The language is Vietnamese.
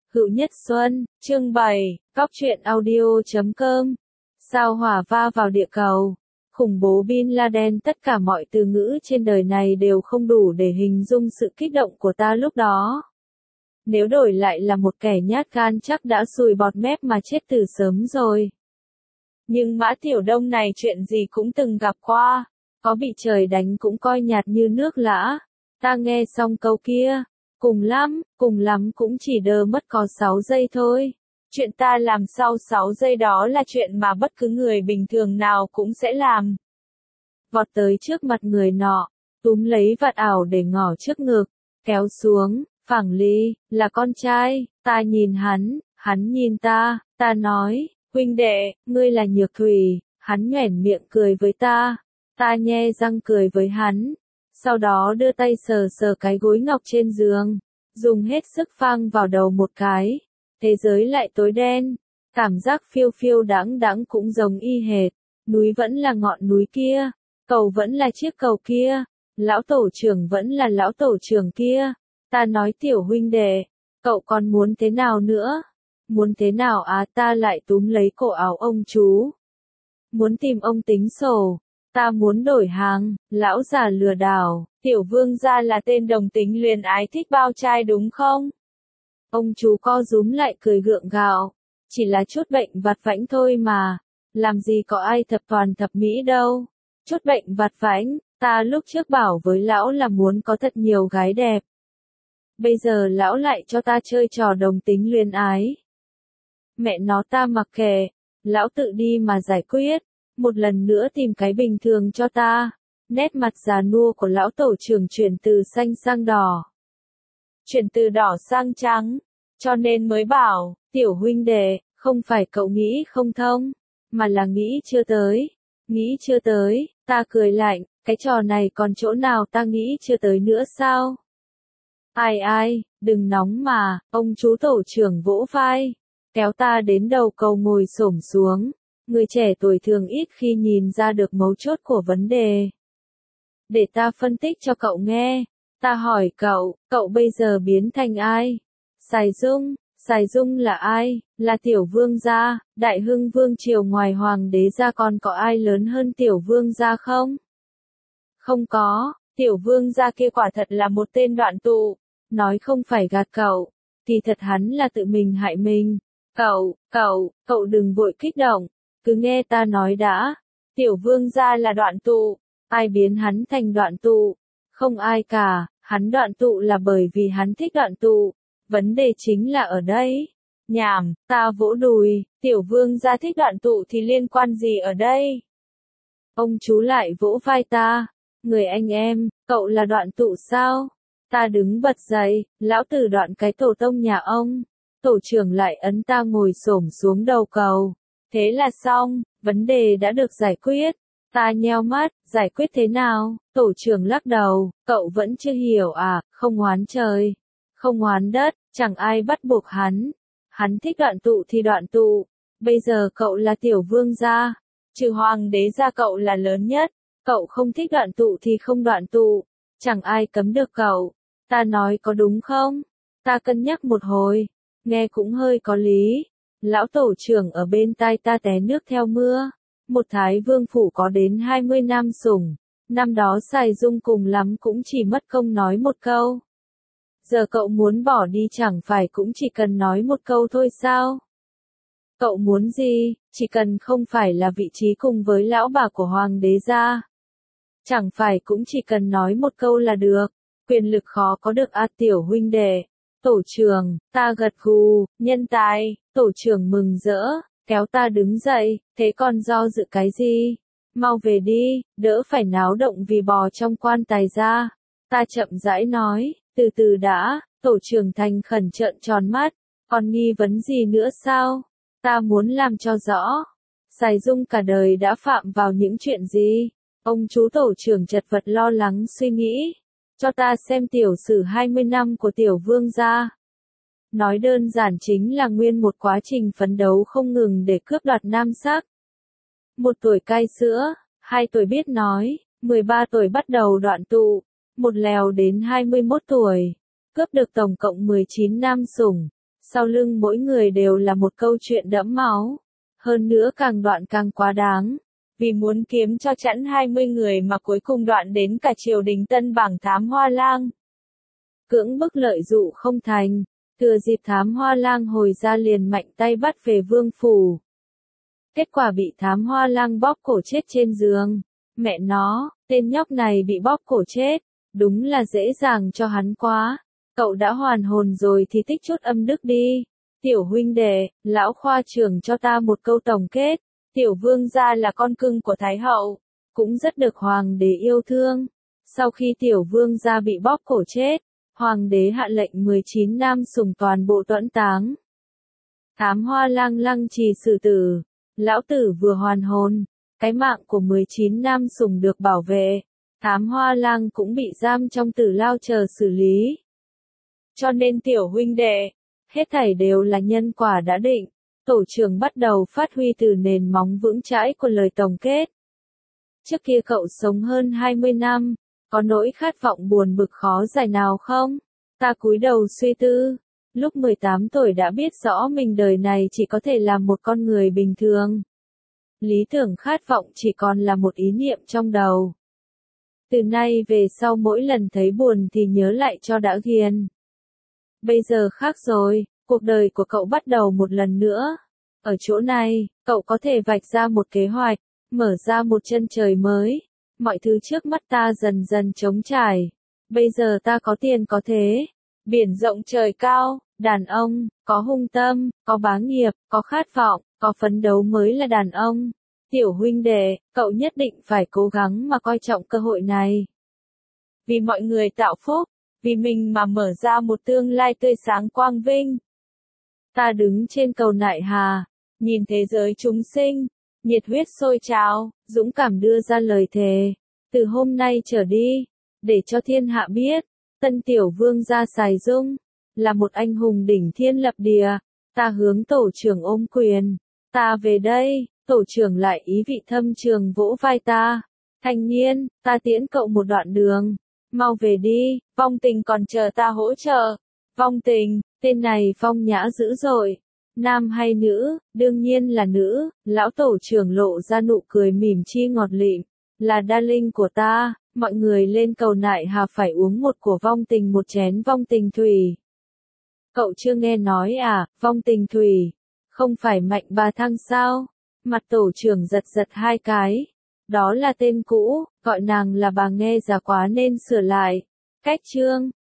Hữu Nhất Xuân, chương 7, Góc truyện audio.com. Sao hỏa va vào địa cầu? Khủng bố Bin Laden. Tất cả mọi từ ngữ trên đời này đều không đủ để hình dung sự kích động của ta lúc đó. Nếu đổi lại là một kẻ nhát gan chắc đã sùi bọt mép mà chết từ sớm rồi. Nhưng Mã Tiểu Đông này chuyện gì cũng từng gặp qua, có bị trời đánh cũng coi nhạt như nước lã. Ta nghe xong câu kia, cùng lắm cũng chỉ đơ mất có 6 giây thôi. Chuyện ta làm sau 6 giây đó là chuyện mà bất cứ người bình thường nào cũng sẽ làm. Vọt tới trước mặt người nọ, túm lấy vạt áo để ngỏ trước ngực, kéo xuống, phẳng ly, là con trai. Ta nhìn hắn nhìn ta nói, huynh đệ, ngươi là Nhược Thủy. Hắn nhoẻn miệng cười với ta nhe răng cười với hắn. Sau đó đưa tay sờ sờ cái gối ngọc trên giường, dùng hết sức phang vào đầu một cái. Thế giới lại tối đen, cảm giác phiêu phiêu đãng đãng cũng giống y hệt. Núi vẫn là ngọn núi kia, cầu vẫn là chiếc cầu kia, lão tổ trưởng vẫn là lão tổ trưởng kia. Ta nói tiểu huynh đệ, cậu còn muốn thế nào nữa? Muốn thế nào à? Ta lại túm lấy cổ áo ông chú. Muốn tìm ông tính sổ. Ta muốn đổi hàng, lão già lừa đảo. Tiểu vương gia là tên đồng tính luyến ái thích bao trai đúng không? Ông chú co rúm lại cười gượng gạo. Chỉ là chút bệnh vặt vãnh thôi mà. Làm gì có ai thập toàn thập mỹ đâu. Chút bệnh vặt vãnh, ta lúc trước bảo với lão là muốn có thật nhiều gái đẹp. Bây giờ lão lại cho ta chơi trò đồng tính luyến ái. Mẹ nó ta mặc kệ, lão tự đi mà giải quyết. Một lần nữa tìm cái bình thường cho ta. Nét mặt già nua của lão tổ trưởng chuyển từ xanh sang đỏ. Chuyển từ đỏ sang trắng. Cho nên mới bảo, tiểu huynh đệ, không phải cậu nghĩ không thông, mà là nghĩ chưa tới. Nghĩ chưa tới, ta cười lạnh, cái trò này còn chỗ nào ta nghĩ chưa tới nữa sao? Ai, đừng nóng mà, ông chú tổ trưởng vỗ vai, kéo ta đến đầu cầu ngồi xổm xuống. Người trẻ tuổi thường ít khi nhìn ra được mấu chốt của vấn đề. Để ta phân tích cho cậu nghe. Ta hỏi cậu bây giờ biến thành ai? Sài Dung là ai? Là tiểu vương gia, đại hưng vương triều ngoài hoàng đế gia còn có ai lớn hơn tiểu vương gia không? Không có, tiểu vương gia kia quả thật là một tên đoạn tụ. Nói không phải gạt cậu, thì thật hắn là tự mình hại mình. Cậu đừng vội kích động. Cứ nghe ta nói đã. Tiểu vương gia là đoạn tụ. Ai biến hắn thành đoạn tụ? Không ai cả. Hắn đoạn tụ là bởi vì hắn thích đoạn tụ. Vấn đề chính là ở đây. Nhảm, ta vỗ đùi. Tiểu vương gia thích đoạn tụ thì liên quan gì ở đây? Ông chú lại vỗ vai ta. Người anh em, cậu là đoạn tụ sao? Ta đứng bật dậy. Lão tử đoạn cái tổ tông nhà ông. Tổ trưởng lại ấn ta ngồi xổm xuống đầu cầu. Thế là xong, vấn đề đã được giải quyết. Ta nheo mắt, giải quyết thế nào? Tổ trưởng lắc đầu, cậu vẫn chưa hiểu à? Không oán trời, không oán đất, chẳng ai bắt buộc hắn. Hắn thích đoạn tụ thì đoạn tụ. Bây giờ cậu là tiểu vương gia, trừ hoàng đế gia cậu là lớn nhất. Cậu không thích đoạn tụ thì không đoạn tụ. Chẳng ai cấm được cậu. Ta nói có đúng không? Ta cân nhắc một hồi, nghe cũng hơi có lý. Lão tổ trưởng ở bên tai ta té nước theo mưa. Một thái vương phủ có đến 20 nam sủng. Năm đó Sài Dung cùng lắm cũng chỉ mất công nói một câu. Giờ cậu muốn bỏ đi chẳng phải cũng chỉ cần nói một câu thôi sao? Cậu muốn gì? Chỉ cần không phải là vị trí cùng với lão bà của hoàng đế gia. Chẳng phải cũng chỉ cần nói một câu là được. Quyền lực khó có được à tiểu huynh đệ. Tổ trưởng, ta gật gù, nhân tài. Tổ trưởng mừng rỡ, kéo ta đứng dậy, thế còn do dự cái gì? Mau về đi, đỡ phải náo động vì bò trong quan tài ra. Ta chậm rãi nói, từ từ đã. Tổ trưởng thành khẩn trợn tròn mắt, còn nghi vấn gì nữa sao? Ta muốn làm cho rõ. Sài Dung cả đời đã phạm vào những chuyện gì? Ông chú tổ trưởng chật vật lo lắng suy nghĩ. Cho ta xem tiểu sử 20 năm của tiểu vương gia. Nói đơn giản chính là nguyên một quá trình phấn đấu không ngừng để cướp đoạt nam sắc. 1 tuổi cai sữa, 2 tuổi biết nói, 13 tuổi bắt đầu đoạn tụ, một lèo đến 21 tuổi, cướp được tổng cộng 19 nam sủng, sau lưng mỗi người đều là một câu chuyện đẫm máu. Hơn nữa càng đoạn càng quá đáng. Vì muốn kiếm cho chẵn 20 người mà cuối cùng đoạn đến cả triều đình Tân Bảng Thám Hoa Lang. Cưỡng bức lợi dụ không thành, thừa dịp Thám Hoa Lang hồi ra liền mạnh tay bắt về vương phủ. Kết quả bị Thám Hoa Lang bóp cổ chết trên giường. Mẹ nó, tên nhóc này bị bóp cổ chết, đúng là dễ dàng cho hắn quá. Cậu đã hoàn hồn rồi thì tích chút âm đức đi. Tiểu huynh đệ, lão khoa trưởng cho ta một câu tổng kết. Tiểu vương gia là con cưng của Thái hậu, cũng rất được hoàng đế yêu thương. Sau khi tiểu vương gia bị bóp cổ chết, hoàng đế hạ lệnh 19 nam sủng toàn bộ tuẫn táng. Thám Hoa Lang lăng trì xử tử, lão tử vừa hoàn hồn, cái mạng của 19 nam sủng được bảo vệ, Thám Hoa Lang cũng bị giam trong tử lao chờ xử lý. Cho nên tiểu huynh đệ, hết thảy đều là nhân quả đã định. Tổ trưởng bắt đầu phát huy từ nền móng vững chãi của lời tổng kết. Trước kia cậu sống hơn 20 năm, có nỗi khát vọng buồn bực khó giải nào không? Ta cúi đầu suy tư, lúc 18 tuổi đã biết rõ mình đời này chỉ có thể làm một con người bình thường. Lý tưởng khát vọng chỉ còn là một ý niệm trong đầu. Từ nay về sau mỗi lần thấy buồn thì nhớ lại cho đã ghiền. Bây giờ khác rồi. Cuộc đời của cậu bắt đầu một lần nữa. Ở chỗ này, cậu có thể vạch ra một kế hoạch, mở ra một chân trời mới. Mọi thứ trước mắt ta dần dần trống trải. Bây giờ ta có tiền có thế. Biển rộng trời cao, đàn ông, có hung tâm, có bá nghiệp, có khát vọng, có phấn đấu mới là đàn ông. Tiểu huynh đệ, cậu nhất định phải cố gắng mà coi trọng cơ hội này. Vì mọi người tạo phúc, vì mình mà mở ra một tương lai tươi sáng quang vinh. Ta đứng trên cầu Nại Hà, nhìn thế giới chúng sinh, nhiệt huyết sôi trào, dũng cảm đưa ra lời thề. Từ hôm nay trở đi, để cho thiên hạ biết, Tân Tiểu Vương gia Sài Dung, là một anh hùng đỉnh thiên lập địa. Ta hướng tổ trưởng ôm quyền. Ta về đây, tổ trưởng lại ý vị thâm trường vỗ vai ta. Thanh niên, ta tiễn cậu một đoạn đường. Mau về đi, vong tình còn chờ ta hỗ trợ. Vong tình, tên này phong nhã dữ dội. Nam hay nữ, đương nhiên là nữ, lão tổ trưởng lộ ra nụ cười mỉm chi ngọt lịm. Là darling của ta, mọi người lên cầu Nại Hà phải uống một của vong tình một chén vong tình thủy. Cậu chưa nghe nói à, vong tình thủy, không phải Mạnh Bà Thăng sao? Mặt tổ trưởng giật giật hai cái. Đó là tên cũ, gọi nàng là bà nghe già quá nên sửa lại. Cách chương